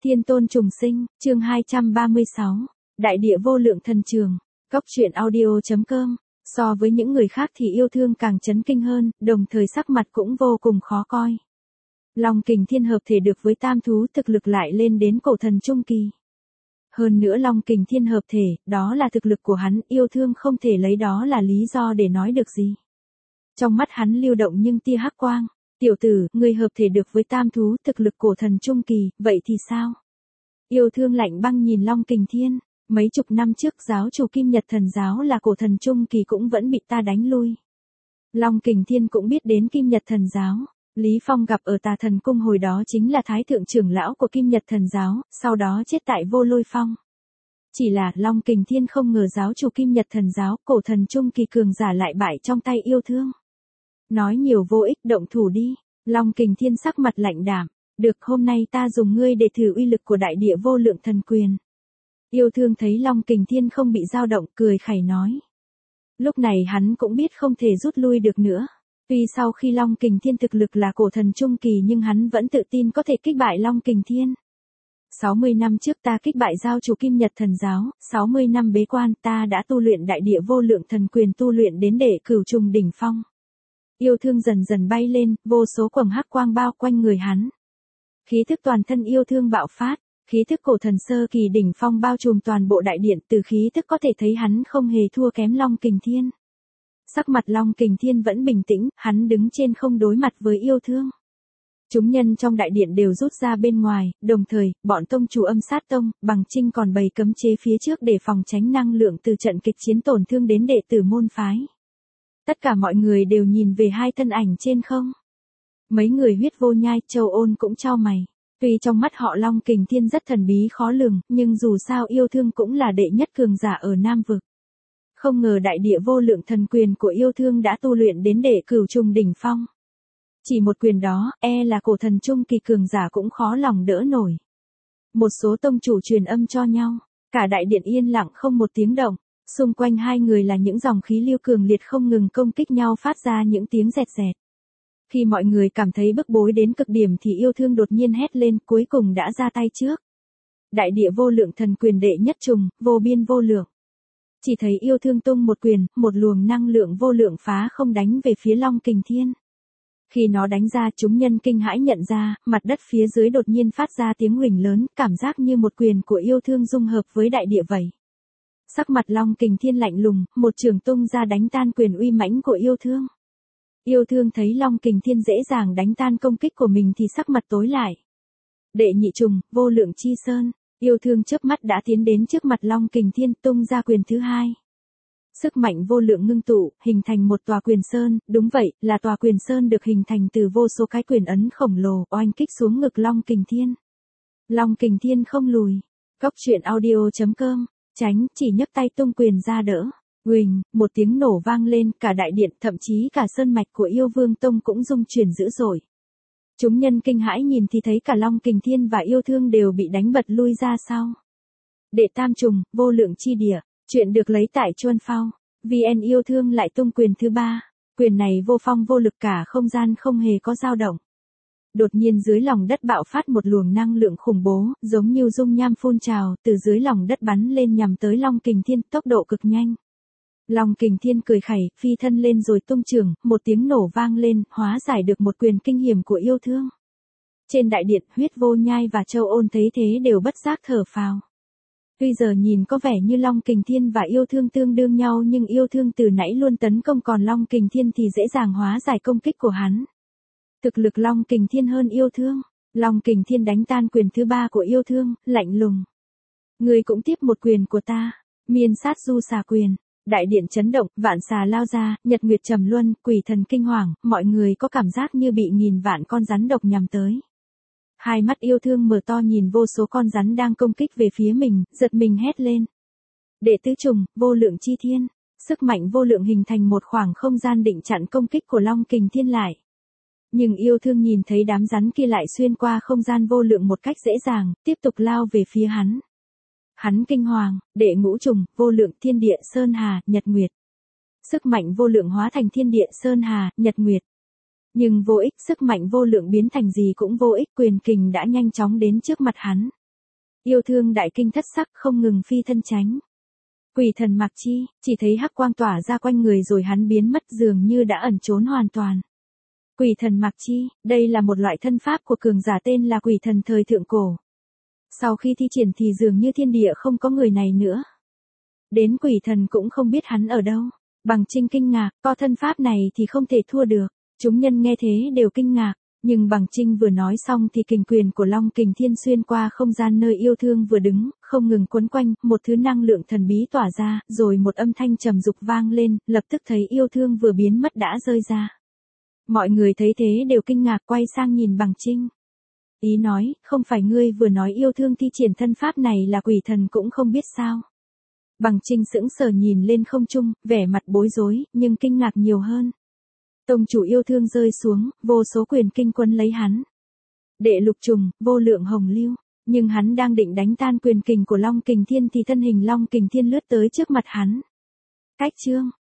Thiên tôn trùng sinh, chương 236, Đại địa vô lượng thần trường, Cốc truyện audio.com. So với những người khác thì yêu thương càng chấn kinh hơn, đồng thời sắc mặt cũng vô cùng khó coi. Long kình thiên hợp thể được với tam thú, thực lực lại lên đến cổ thần trung kỳ. Hơn nữa Long kình thiên hợp thể, đó là thực lực của hắn, yêu thương không thể lấy đó là lý do để nói được gì. Trong mắt hắn lưu động nhưng tia hắc quang. Tiểu tử, người hợp thể được với tam thú, thực lực cổ thần trung kỳ, vậy thì sao? Yêu thương lạnh băng nhìn Long kình thiên, mấy chục năm trước giáo chủ Kim Nhật thần giáo là cổ thần trung kỳ cũng vẫn bị ta đánh lui. Long kình thiên cũng biết đến Kim Nhật thần giáo. Lý Phong gặp ở Tà Thần Cung hồi đó chính là thái thượng trưởng lão của Kim Nhật thần giáo, sau đó chết tại Vô Lôi Phong. Chỉ là Long kình thiên không ngờ giáo chủ Kim Nhật thần giáo, cổ thần trung kỳ cường giả lại bại trong tay yêu thương. Nói nhiều vô ích, động thủ đi. Long kình thiên sắc mặt lạnh đảm. Được, hôm nay ta dùng ngươi để thử uy lực của đại địa vô lượng thần quyền. Yêu thương thấy Long kình thiên không bị dao động, cười khẩy nói. Lúc này hắn cũng biết không thể rút lui được nữa. Tuy sau khi Long kình thiên thực lực là cổ thần trung kỳ nhưng hắn vẫn tự tin có thể kích bại Long kình thiên. 60 năm trước ta kích bại giáo chủ Kim Nhật thần giáo, 60 năm bế quan ta đã tu luyện đại địa vô lượng thần quyền, tu luyện đến đệ cửu trùng đỉnh phong. Yêu thương dần dần bay lên, vô số quầng hắc quang bao quanh người hắn. Khí thức toàn thân yêu thương bạo phát, khí thức cổ thần sơ kỳ đỉnh phong bao trùm toàn bộ đại điện, từ khí thức có thể thấy hắn không hề thua kém Long kình thiên. Sắc mặt Long kình thiên vẫn bình tĩnh, hắn đứng trên không đối mặt với yêu thương. Chúng nhân trong đại điện đều rút ra bên ngoài, đồng thời, bọn tông chủ Âm Sát Tông, Bằng Trinh còn bày cấm chế phía trước để phòng tránh năng lượng từ trận kịch chiến tổn thương đến đệ tử môn phái. Tất cả mọi người đều nhìn về hai thân ảnh trên không. Mấy người Huyết Vô Nhai, Châu Ôn cũng chau mày. Tuy trong mắt họ Long kình thiên rất thần bí khó lường, nhưng dù sao yêu thương cũng là đệ nhất cường giả ở Nam Vực. Không ngờ đại địa vô lượng thần quyền của yêu thương đã tu luyện đến đệ cửu trùng đỉnh phong. Chỉ một quyền đó, là cổ thần trung kỳ cường giả cũng khó lòng đỡ nổi. Một số tông chủ truyền âm cho nhau, cả đại điện yên lặng không một tiếng động. Xung quanh hai người là những dòng khí lưu cường liệt không ngừng công kích nhau, phát ra những tiếng rẹt rẹt. Khi mọi người cảm thấy bức bối đến cực điểm thì yêu thương đột nhiên hét lên, cuối cùng đã ra tay trước. Đại địa vô lượng thần quyền đệ nhất trùng, vô biên vô lượng. Chỉ thấy yêu thương tung một quyền, một luồng năng lượng vô lượng phá không đánh về phía Long kình thiên. Khi nó đánh ra, chúng nhân kinh hãi nhận ra, mặt đất phía dưới đột nhiên phát ra tiếng huỳnh lớn, cảm giác như một quyền của yêu thương dung hợp với đại địa vậy. Sắc mặt Long kình thiên lạnh lùng, một trường tung ra đánh tan quyền uy mãnh của yêu thương. Yêu thương thấy Long kình thiên dễ dàng đánh tan công kích của mình thì sắc mặt tối lại. Đệ nhị trùng, vô lượng chi sơn, yêu thương chớp mắt đã tiến đến trước mặt Long kình thiên, tung ra quyền thứ hai. Sức mạnh vô lượng ngưng tụ, hình thành một tòa quyền sơn, đúng vậy, là tòa quyền sơn được hình thành từ vô số cái quyền ấn khổng lồ, oanh kích xuống ngực Long kình thiên. Long kình thiên không lùi. Cốc truyện audio.com. Tránh, chỉ nhấc tay tung quyền ra đỡ. Huỳnh, một tiếng nổ vang lên, cả đại điện, thậm chí cả sơn mạch của Yêu Vương Tông cũng rung chuyển dữ dội. Chúng nhân kinh hãi nhìn thì thấy cả Long kình thiên và yêu thương đều bị đánh bật lui ra sau. Đệ tam trùng, vô lượng chi địa, chuyện được lấy tại Chuân Phao. VN yêu thương lại tung quyền thứ ba. Quyền này vô phong vô lực, cả không gian không hề có dao động. Đột nhiên dưới lòng đất bạo phát một luồng năng lượng khủng bố, giống như dung nham phun trào, từ dưới lòng đất bắn lên nhằm tới Long kình thiên, tốc độ cực nhanh. Long kình thiên cười khẩy, phi thân lên rồi tung trường, một tiếng nổ vang lên, hóa giải được một quyền kinh hiểm của yêu thương. Trên đại điện, Huyết Vô Nhai và Châu Ôn thấy thế đều bất giác thở phào. Tuy giờ nhìn có vẻ như Long kình thiên và yêu thương tương đương nhau nhưng yêu thương từ nãy luôn tấn công, còn Long kình thiên thì dễ dàng hóa giải công kích của hắn. Thực lực Long kình thiên hơn yêu thương. Long kình thiên đánh tan quyền thứ ba của yêu thương, lạnh lùng. Người cũng tiếp một quyền của ta. Miên sát du xà quyền. Đại điện chấn động, vạn xà lao ra, nhật nguyệt trầm luân, quỷ thần kinh hoàng, mọi người có cảm giác như bị nghìn vạn con rắn độc nhằm tới. Hai mắt yêu thương mở to nhìn vô số con rắn đang công kích về phía mình, giật mình hét lên. Đệ tứ trùng, vô lượng chi thiên. Sức mạnh vô lượng hình thành một khoảng không gian định chặn công kích của Long kình thiên lại. Nhưng yêu thương nhìn thấy đám rắn kia lại xuyên qua không gian vô lượng một cách dễ dàng, tiếp tục lao về phía hắn. Hắn kinh hoàng, đệ ngũ trùng, vô lượng thiên địa sơn hà, nhật nguyệt. Sức mạnh vô lượng hóa thành thiên địa sơn hà, nhật nguyệt. Nhưng vô ích, sức mạnh vô lượng biến thành gì cũng vô ích, quyền kình đã nhanh chóng đến trước mặt hắn. Yêu thương đại kinh thất sắc không ngừng phi thân tránh. Quỷ thần Mạc Chi, chỉ thấy hắc quang tỏa ra quanh người rồi hắn biến mất dường như đã ẩn trốn hoàn toàn. Quỷ thần Mạc Chi, đây là một loại thân pháp của cường giả tên là quỷ thần thời thượng cổ. Sau khi thi triển thì dường như thiên địa không có người này nữa. Đến quỷ thần cũng không biết hắn ở đâu. Bằng Trinh kinh ngạc, có thân pháp này thì không thể thua được. Chúng nhân nghe thế đều kinh ngạc. Nhưng Bằng Trinh vừa nói xong thì kình quyền của Long Kình Thiên xuyên qua không gian nơi yêu thương vừa đứng, không ngừng quấn quanh, một thứ năng lượng thần bí tỏa ra, rồi một âm thanh trầm dục vang lên, lập tức thấy yêu thương vừa biến mất đã rơi ra. Mọi người thấy thế đều kinh ngạc quay sang nhìn Bằng Trinh. Ý nói, không phải ngươi vừa nói yêu thương thi triển thân pháp này là quỷ thần cũng không biết sao. Bằng Trinh sững sờ nhìn lên không trung, vẻ mặt bối rối, nhưng kinh ngạc nhiều hơn. Tông chủ yêu thương rơi xuống, vô số quyền kinh quân lấy hắn. Đệ lục trùng, vô lượng hồng lưu. Nhưng hắn đang định đánh tan quyền kình của Long Kình Thiên thì thân hình Long Kình Thiên lướt tới trước mặt hắn. Cách chương.